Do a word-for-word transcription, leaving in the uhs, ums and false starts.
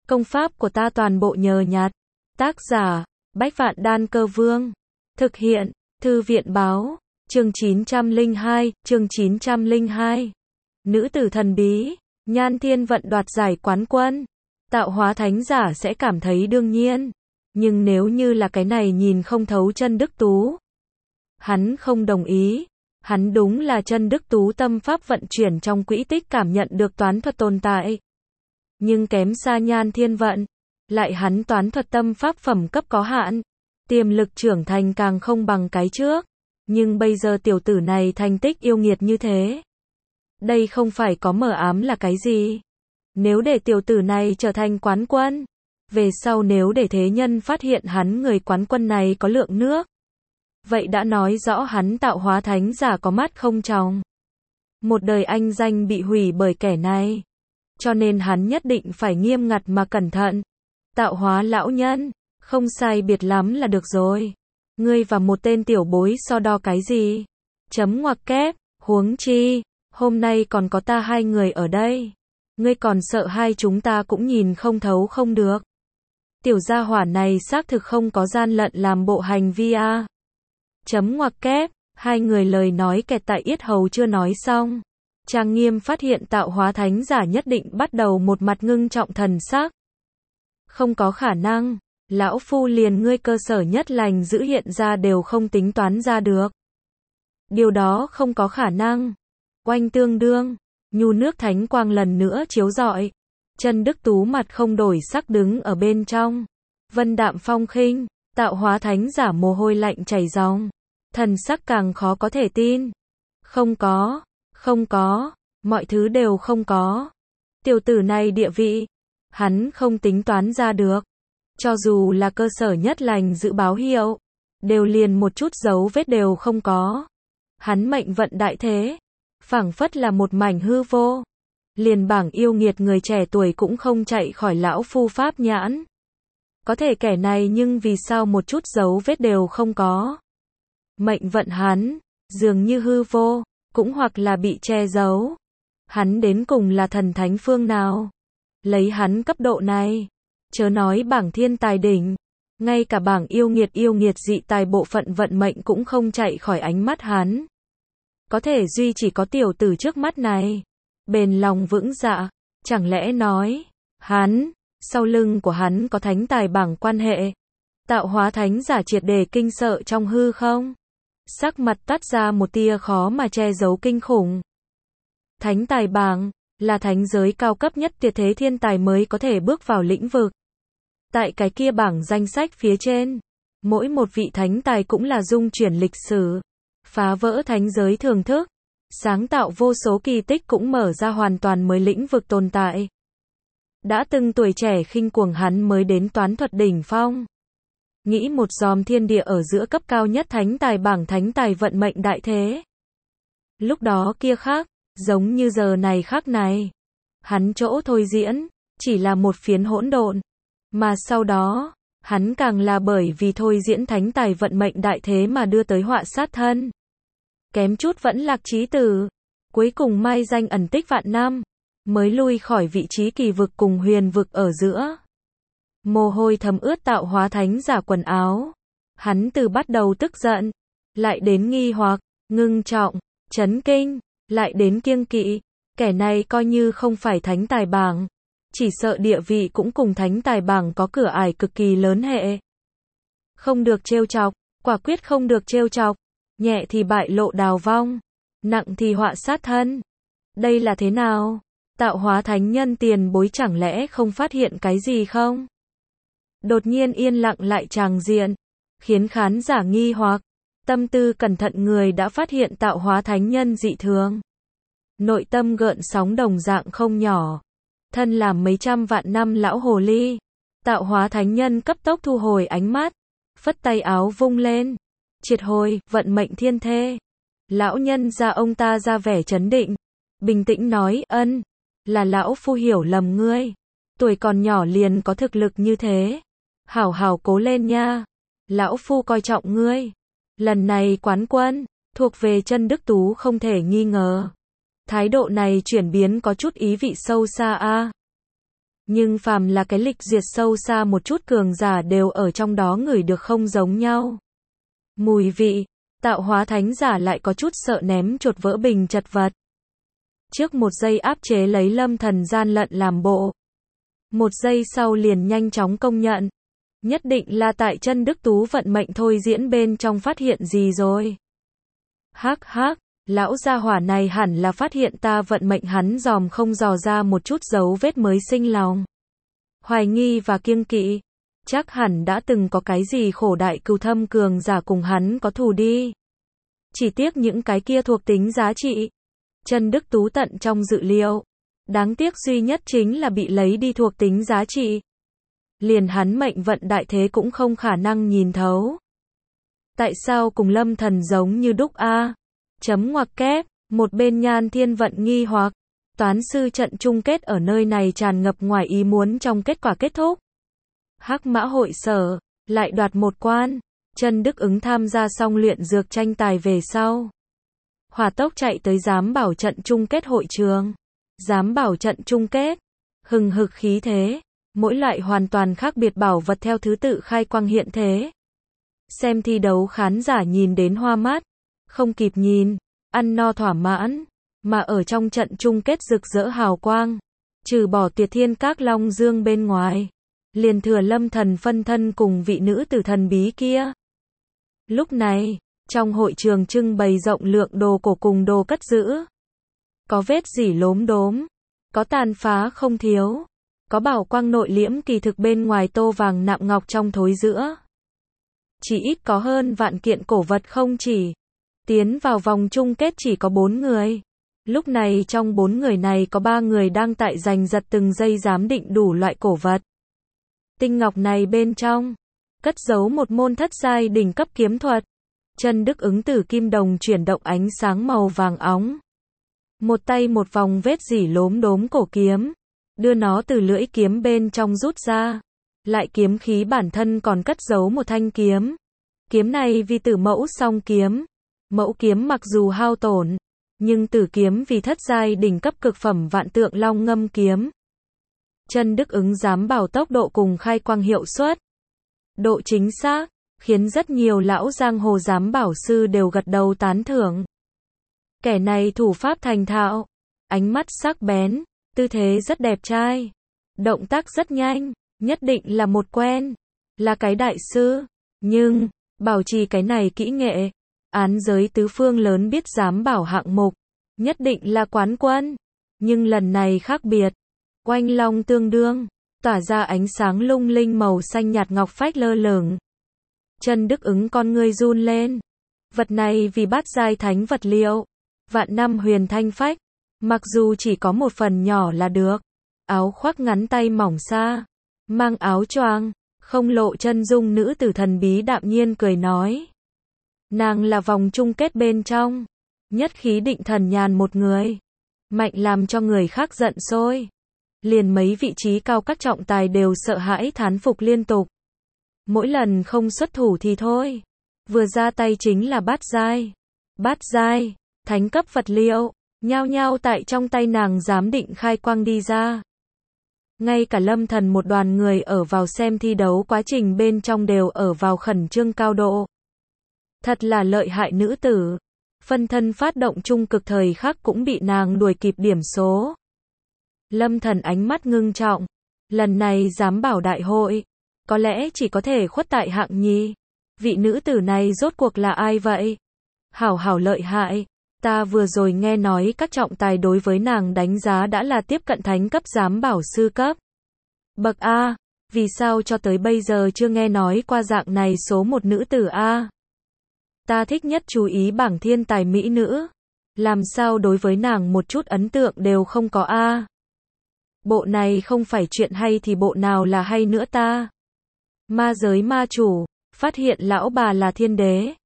Công pháp của ta toàn bộ nhờ nhặt. Tác giả, Bách Vạn Đan Cơ Vương. Thực hiện, Thư viện Báo. Chương chín trăm lẻ hai, chương chín trăm lẻ hai. Nữ tử thần bí, Nhan Thiên Vận đoạt giải quán quân. Tạo hóa thánh giả sẽ cảm thấy đương nhiên. Nhưng nếu như là cái này nhìn không thấu chân Đức Tú. Hắn không đồng ý. Hắn đúng là chân Đức Tú tâm pháp vận chuyển trong quỹ tích cảm nhận được toán thuật tồn tại. Nhưng kém xa Nhan Thiên Vận. Lại hắn toán thuật tâm pháp phẩm cấp có hạn. Tiềm lực trưởng thành càng không bằng cái trước. Nhưng bây giờ tiểu tử này thành tích yêu nghiệt như thế. Đây không phải có mờ ám là cái gì. Nếu để tiểu tử này trở thành quán quân. Về sau nếu để thế nhân phát hiện hắn người quán quân này có lượng nước. Vậy đã nói rõ hắn tạo hóa thánh giả có mắt không tròng. Một đời anh danh bị hủy bởi kẻ này. Cho nên hắn nhất định phải nghiêm ngặt mà cẩn thận. Tạo hóa lão nhân, không sai biệt lắm là được rồi. Ngươi và một tên tiểu bối so đo cái gì? Chấm ngoặc kép, huống chi, hôm nay còn có ta hai người ở đây. Ngươi còn sợ hai chúng ta cũng nhìn không thấu không được. Tiểu gia hỏa này xác thực không có gian lận làm bộ hành vi a. Chấm ngoặc kép, hai người lời nói kẹt tại yết hầu chưa nói xong. Trang Nghiêm phát hiện tạo hóa thánh giả nhất định bắt đầu một mặt ngưng trọng thần sắc. Không có khả năng, lão phu liền ngươi cơ sở nhất lành giữ hiện ra đều không tính toán ra được. Điều đó không có khả năng. Oanh tương đương, nhu nước thánh quang lần nữa chiếu rọi. Chân Đức Tú mặt không đổi sắc đứng ở bên trong. Vân đạm phong khinh, tạo hóa thánh giả mồ hôi lạnh chảy ròng. Thần sắc càng khó có thể tin. Không có, không có, mọi thứ đều không có. Tiểu tử này địa vị, hắn không tính toán ra được. Cho dù là cơ sở nhất lành dự báo hiệu, đều liền một chút dấu vết đều không có. Hắn mệnh vận đại thế, phảng phất là một mảnh hư vô. Liền bảng yêu nghiệt người trẻ tuổi cũng không chạy khỏi lão phu pháp nhãn. Có thể kẻ này nhưng vì sao một chút dấu vết đều không có. Mệnh vận hắn, dường như hư vô, cũng hoặc là bị che giấu. Hắn đến cùng là thần thánh phương nào? Lấy hắn cấp độ này, chớ nói bảng thiên tài đỉnh, ngay cả bảng yêu nghiệt yêu nghiệt dị tài bộ phận vận mệnh cũng không chạy khỏi ánh mắt hắn. Có thể duy chỉ có tiểu tử trước mắt này, bền lòng vững dạ, chẳng lẽ nói, hắn, sau lưng của hắn có thánh tài bảng quan hệ. Tạo hóa thánh giả triệt đề kinh sợ trong hư không? Sắc mặt toát ra một tia khó mà che giấu kinh khủng. Thánh tài bảng là thánh giới cao cấp nhất tuyệt thế thiên tài mới có thể bước vào lĩnh vực. Tại cái kia bảng danh sách phía trên, mỗi một vị thánh tài cũng là dung chuyển lịch sử, phá vỡ thánh giới thường thức, sáng tạo vô số kỳ tích cũng mở ra hoàn toàn mới lĩnh vực tồn tại. Đã từng tuổi trẻ khinh cuồng hắn mới đến toán thuật đỉnh phong. Nghĩ một giòm thiên địa ở giữa cấp cao nhất thánh tài bảng thánh tài vận mệnh đại thế. Lúc đó kia khác, giống như giờ này khác này. Hắn chỗ thôi diễn, chỉ là một phiến hỗn độn. Mà sau đó, hắn càng là bởi vì thôi diễn thánh tài vận mệnh đại thế mà đưa tới họa sát thân. Kém chút vẫn lạc chí tử. Cuối cùng mai danh ẩn tích vạn năm. Mới lui khỏi vị trí kỳ vực cùng huyền vực ở giữa. Mồ hôi thấm ướt tạo hóa thánh giả quần áo. Hắn từ bắt đầu tức giận, lại đến nghi hoặc, ngưng trọng, chấn kinh, lại đến kiêng kỵ. Kẻ này coi như không phải thánh tài bảng, chỉ sợ địa vị cũng cùng thánh tài bảng có cửa ải cực kỳ lớn hệ. Không được trêu chọc, quả quyết không được trêu chọc. Nhẹ thì bại lộ đào vong, nặng thì họa sát thân. Đây là thế nào? Tạo hóa thánh nhân tiền bối chẳng lẽ không phát hiện cái gì không? Đột nhiên yên lặng lại tràng diện, khiến khán giả nghi hoặc. Tâm tư cẩn thận người đã phát hiện tạo hóa thánh nhân dị thường. Nội tâm gợn sóng đồng dạng không nhỏ. Thân làm mấy trăm vạn năm lão hồ ly, tạo hóa thánh nhân cấp tốc thu hồi ánh mắt, phất tay áo vung lên, triệt hồi vận mệnh thiên thê. Lão nhân ra ông ta ra vẻ trấn định, bình tĩnh nói, ân, là lão phu hiểu lầm ngươi, tuổi còn nhỏ liền có thực lực như thế, hảo hảo cố lên nha, lão phu coi trọng ngươi. Lần này quán quân thuộc về chân Đức Tú không thể nghi ngờ. Thái độ này chuyển biến có chút ý vị sâu xa a. Nhưng phàm là cái lịch duyệt sâu xa một chút cường giả đều ở trong đó ngửi được không giống nhau. Mùi vị, tạo hóa thánh giả lại có chút sợ ném chuột vỡ bình chật vật. Trước một giây áp chế lấy Lâm Thần gian lận làm bộ. Một giây sau liền nhanh chóng công nhận. Nhất định là tại chân Đức Tú vận mệnh thôi diễn bên trong phát hiện gì rồi. Hắc hắc, lão gia hỏa này hẳn là phát hiện ta vận mệnh hắn dòm không dò ra một chút dấu vết mới sinh lòng. Hoài nghi và kiêng kỵ. Chắc hẳn đã từng có cái gì khổ đại cừu thâm cường giả cùng hắn có thù đi. Chỉ tiếc những cái kia thuộc tính giá trị. Chân Đức Tú tận trong dự liệu. Đáng tiếc duy nhất chính là bị lấy đi thuộc tính giá trị. Liền hắn mệnh vận đại thế cũng không khả năng nhìn thấu. Tại sao cùng Lâm Thần giống như đúc a? Chấm ngoặc kép, một bên Nhan Thiên Vận nghi hoặc, toán sư trận chung kết ở nơi này tràn ngập ngoài ý muốn trong kết quả kết thúc. Hắc Mã hội sở, lại đoạt một quan, Chân Đức Ứng tham gia xong luyện dược tranh tài về sau. Hỏa tốc chạy tới giám bảo trận chung kết hội trường. Giám bảo trận chung kết, hừng hực khí thế, mỗi loại hoàn toàn khác biệt bảo vật theo thứ tự khai quang hiện thế. Xem thi đấu khán giả nhìn đến hoa mắt, không kịp nhìn, ăn no thỏa mãn, mà ở trong trận chung kết rực rỡ hào quang, trừ bỏ Tuyệt Thiên Các Long Dương bên ngoài, liền thừa Lâm Thần phân thân cùng vị nữ tử thần bí kia. Lúc này, trong hội trường trưng bày rộng lượng đồ cổ cùng đồ cất giữ. Có vết rỉ lốm đốm, có tàn phá không thiếu, có bảo quang nội liễm kỳ thực bên ngoài tô vàng nạm ngọc trong thối giữa. Chỉ ít có hơn vạn kiện cổ vật không chỉ. Tiến vào vòng chung kết chỉ có bốn người. Lúc này trong bốn người này có ba người đang tại giành giật từng giây giám định đủ loại cổ vật. Tinh ngọc này bên trong, cất giấu một môn thất giai đỉnh cấp kiếm thuật. Chân Đức Ứng tử kim đồng chuyển động ánh sáng màu vàng óng. Một tay một vòng vết rỉ lốm đốm cổ kiếm, đưa nó từ lưỡi kiếm bên trong rút ra. Lại kiếm khí bản thân còn cất giấu một thanh kiếm. Kiếm này vì tử mẫu song kiếm. Mẫu kiếm mặc dù hao tổn, nhưng tử kiếm vì thất giai đỉnh cấp cực phẩm vạn tượng long ngâm kiếm. Chân Đức Ứng dám bảo tốc độ cùng khai quang hiệu suất, độ chính xác, khiến rất nhiều lão giang hồ giám bảo sư đều gật đầu tán thưởng. Kẻ này thủ pháp thành thạo, ánh mắt sắc bén, tư thế rất đẹp trai, động tác rất nhanh, nhất định là một quen, là cái đại sư. Nhưng, bảo trì cái này kỹ nghệ, án giới tứ phương lớn biết giám bảo hạng mục, nhất định là quán quân. Nhưng lần này khác biệt, oanh long tương đương, tỏa ra ánh sáng lung linh màu xanh nhạt ngọc phách lơ lửng. Chân Đức Ứng con ngươi run lên. Vật này vì bát giai thánh vật liệu, vạn năm huyền thanh phách, mặc dù chỉ có một phần nhỏ là được. Áo khoác ngắn tay mỏng xa, mang áo choàng, không lộ chân dung nữ tử thần bí đạm nhiên cười nói. Nàng là vòng chung kết bên trong, nhất khí định thần nhàn một người, mạnh làm cho người khác giận sôi. Liền mấy vị trí cao các trọng tài đều sợ hãi thán phục liên tục. Mỗi lần không xuất thủ thì thôi, vừa ra tay chính là bát giai. Bát giai, thánh cấp vật liệu, nhao nhao tại trong tay nàng giám định khai quang đi ra. Ngay cả Lâm Thần một đoàn người ở vào xem thi đấu quá trình bên trong đều ở vào khẩn trương cao độ. Thật là lợi hại nữ tử. Phân thân phát động trung cực thời khắc cũng bị nàng đuổi kịp điểm số. Lâm Thần ánh mắt ngưng trọng. Lần này giám bảo đại hội, có lẽ chỉ có thể khuất tại hạng nhì. Vị nữ tử này rốt cuộc là ai vậy? Hảo hảo lợi hại. Ta vừa rồi nghe nói các trọng tài đối với nàng đánh giá đã là tiếp cận thánh cấp giám bảo sư cấp. Bậc A, vì sao cho tới bây giờ chưa nghe nói qua dạng này số một nữ tử A? Ta thích nhất chú ý bảng thiên tài mỹ nữ. Làm sao đối với nàng một chút ấn tượng đều không có A? Bộ này không phải chuyện hay thì bộ nào là hay nữa ta? Ma giới ma chủ, phát hiện lão bà là thiên đế.